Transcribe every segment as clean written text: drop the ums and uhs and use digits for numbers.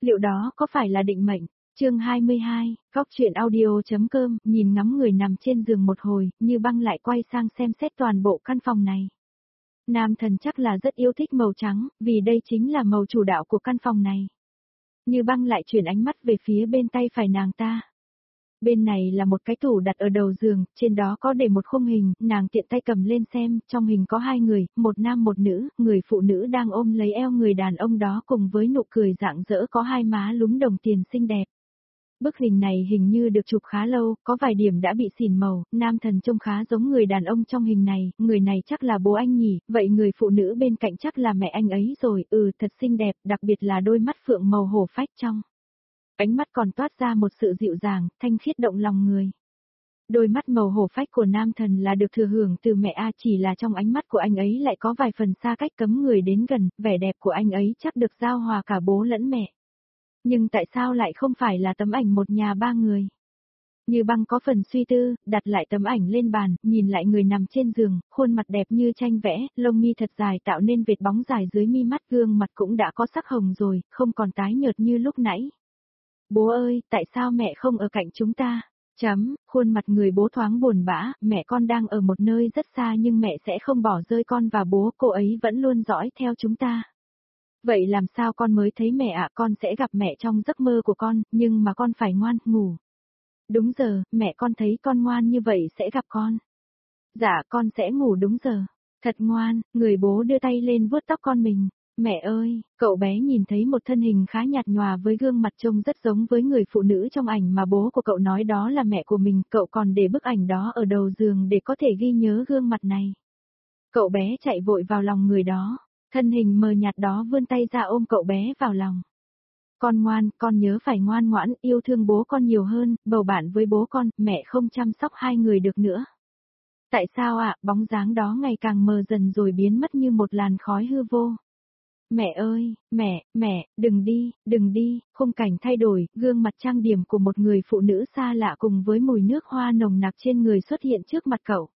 Liệu đó có phải là định mệnh? Chương 22, Góc truyện audio.com, nhìn ngắm người nằm trên giường một hồi, Như Băng lại quay sang xem xét toàn bộ căn phòng này. Nam Thần chắc là rất yêu thích màu trắng, vì đây chính là màu chủ đạo của căn phòng này. Như Băng lại chuyển ánh mắt về phía bên tay phải nàng ta. Bên này là một cái tủ đặt ở đầu giường, trên đó có để một khung hình, nàng tiện tay cầm lên xem, trong hình có hai người, một nam một nữ, người phụ nữ đang ôm lấy eo người đàn ông đó cùng với nụ cười rạng rỡ có hai má lúm đồng tiền xinh đẹp. Bức hình này hình như được chụp khá lâu, có vài điểm đã bị xỉn màu, Nam Thần trông khá giống người đàn ông trong hình này, người này chắc là bố anh nhỉ, vậy người phụ nữ bên cạnh chắc là mẹ anh ấy rồi, thật xinh đẹp, đặc biệt là đôi mắt phượng màu hổ phách trong. Ánh mắt còn toát ra một sự dịu dàng, thanh khiết động lòng người. Đôi mắt màu hổ phách của Nam Thần là được thừa hưởng từ mẹ chỉ là trong ánh mắt của anh ấy lại có vài phần xa cách cấm người đến gần, vẻ đẹp của anh ấy chắc được giao hòa cả bố lẫn mẹ. Nhưng tại sao lại không phải là tấm ảnh một nhà ba người? Như Băng có phần suy tư, đặt lại tấm ảnh lên bàn, nhìn lại người nằm trên giường, khuôn mặt đẹp như tranh vẽ, lông mi thật dài tạo nên vệt bóng dài dưới mi mắt, gương mặt cũng đã có sắc hồng rồi, không còn tái nhợt như lúc nãy. Bố ơi, tại sao mẹ không ở cạnh chúng ta? Khuôn mặt người bố thoáng buồn bã, mẹ con đang ở một nơi rất xa nhưng mẹ sẽ không bỏ rơi con và bố, cô ấy vẫn luôn dõi theo chúng ta. Vậy làm sao con mới thấy mẹ ạ? Con sẽ gặp mẹ trong giấc mơ của con, nhưng mà con phải ngoan, ngủ. Đúng giờ, mẹ con thấy con ngoan như vậy sẽ gặp con. Dạ, con sẽ ngủ đúng giờ. Thật ngoan, người bố đưa tay lên vuốt tóc con mình. Mẹ ơi, cậu bé nhìn thấy một thân hình khá nhạt nhòa với gương mặt trông rất giống với người phụ nữ trong ảnh mà bố của cậu nói đó là mẹ của mình, cậu còn để bức ảnh đó ở đầu giường để có thể ghi nhớ gương mặt này. Cậu bé chạy vội vào lòng người đó, thân hình mờ nhạt đó vươn tay ra ôm cậu bé vào lòng. Con ngoan, con nhớ phải ngoan ngoãn, yêu thương bố con nhiều hơn, bầu bạn với bố con, mẹ không chăm sóc hai người được nữa. Tại sao ạ? Bóng dáng đó ngày càng mờ dần rồi biến mất như một làn khói hư vô. Mẹ ơi, mẹ, đừng đi, khung cảnh thay đổi, gương mặt trang điểm của một người phụ nữ xa lạ cùng với mùi nước hoa nồng nặc trên người xuất hiện trước mặt cậu.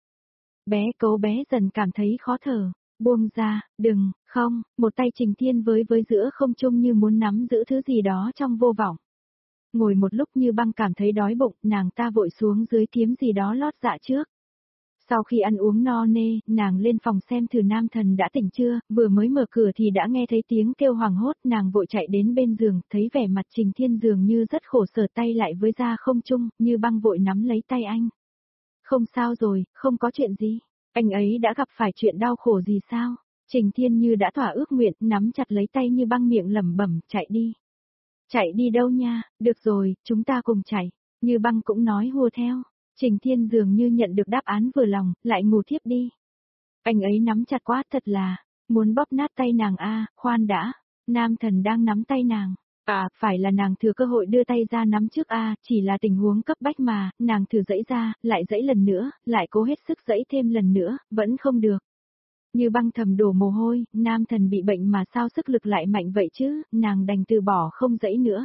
Cậu bé dần cảm thấy khó thở, buông ra, đừng, không, một tay Trình Thiên với giữa không trung như muốn nắm giữ thứ gì đó trong vô vọng. Ngồi một lúc Như Băng cảm thấy đói bụng, nàng ta vội xuống dưới kiếm gì đó lót dạ trước. Sau khi ăn uống no nê, nàng lên phòng xem thử Nam Thần đã tỉnh chưa, vừa mới mở cửa thì đã nghe thấy tiếng kêu hoảng hốt, nàng vội chạy đến bên giường, thấy vẻ mặt Trình Thiên dường như rất khổ sở, tay lại với ra không trung, Như Băng vội nắm lấy tay anh. Không sao rồi, không có chuyện gì, anh ấy đã gặp phải chuyện đau khổ gì sao? Trình Thiên như đã thỏa ước nguyện, nắm chặt lấy tay Như Băng miệng lẩm bẩm, chạy đi. Chạy đi đâu nha, được rồi, chúng ta cùng chạy, Như Băng cũng nói hùa theo. Trình Thiên dường như nhận được đáp án vừa lòng, lại ngủ thiếp đi. Anh ấy nắm chặt quá thật là, muốn bóp nát tay nàng khoan đã, Nam Thần đang nắm tay nàng. Phải là nàng thừa cơ hội đưa tay ra nắm trước chỉ là tình huống cấp bách mà, nàng thử giãy ra, lại giãy lần nữa, lại cố hết sức giãy thêm lần nữa, vẫn không được. Như Băng thầm đổ mồ hôi, Nam Thần bị bệnh mà sao sức lực lại mạnh vậy chứ, nàng đành từ bỏ không giãy nữa.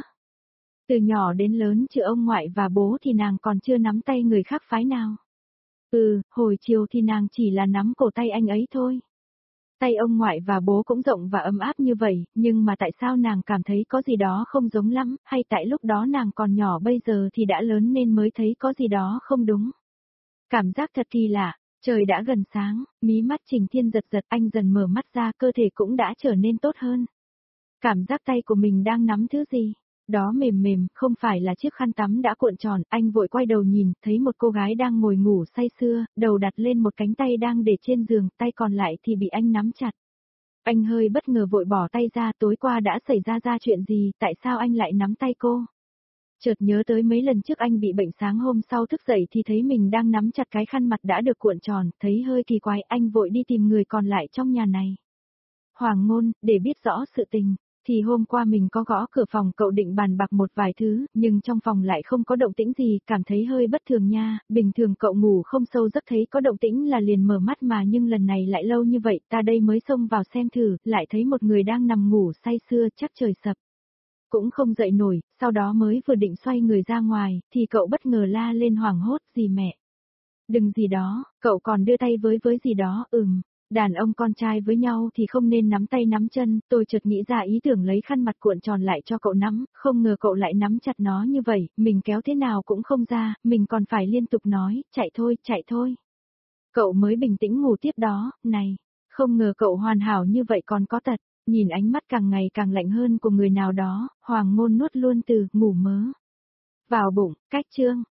Từ nhỏ đến lớn trừ ông ngoại và bố thì nàng còn chưa nắm tay người khác phái nào. Hồi chiều thì nàng chỉ là nắm cổ tay anh ấy thôi. Tay ông ngoại và bố cũng rộng và ấm áp như vậy, nhưng mà tại sao nàng cảm thấy có gì đó không giống lắm, hay tại lúc đó nàng còn nhỏ bây giờ thì đã lớn nên mới thấy có gì đó không đúng. Cảm giác thật kỳ lạ, trời đã gần sáng, mí mắt Trình Thiên giật giật, anh dần mở mắt ra, cơ thể cũng đã trở nên tốt hơn. Cảm giác tay của mình đang nắm thứ gì? Đó mềm, không phải là chiếc khăn tắm đã cuộn tròn, anh vội quay đầu nhìn, thấy một cô gái đang ngồi ngủ say sưa, đầu đặt lên một cánh tay đang để trên giường, tay còn lại thì bị anh nắm chặt. Anh hơi bất ngờ vội bỏ tay ra, tối qua đã xảy ra chuyện gì, tại sao anh lại nắm tay cô? Chợt nhớ tới mấy lần trước anh bị bệnh, sáng hôm sau thức dậy thì thấy mình đang nắm chặt cái khăn mặt đã được cuộn tròn, thấy hơi kỳ quái, anh vội đi tìm người còn lại trong nhà này. Hoàng Ngôn, để biết rõ sự tình. Thì hôm qua mình có gõ cửa phòng cậu định bàn bạc một vài thứ, nhưng trong phòng lại không có động tĩnh gì, cảm thấy hơi bất thường nha, bình thường cậu ngủ không sâu giấc thấy có động tĩnh là liền mở mắt mà nhưng lần này lại lâu như vậy, ta đây mới xông vào xem thử, lại thấy một người đang nằm ngủ say sưa, chắc trời sập. Cũng không dậy nổi, sau đó mới vừa định xoay người ra ngoài, thì cậu bất ngờ la lên hoảng hốt, gì mẹ? Đừng gì đó, cậu còn đưa tay với gì đó, Đàn ông con trai với nhau thì không nên nắm tay nắm chân, tôi chợt nghĩ ra ý tưởng lấy khăn mặt cuộn tròn lại cho cậu nắm, không ngờ cậu lại nắm chặt nó như vậy, mình kéo thế nào cũng không ra, mình còn phải liên tục nói, chạy thôi, chạy thôi. Cậu mới bình tĩnh ngủ tiếp đó, này, không ngờ cậu hoàn hảo như vậy còn có tật, nhìn ánh mắt càng ngày càng lạnh hơn của người nào đó, Hoàng Ngôn nuốt luôn từ ngủ mớ vào bụng, cách chương.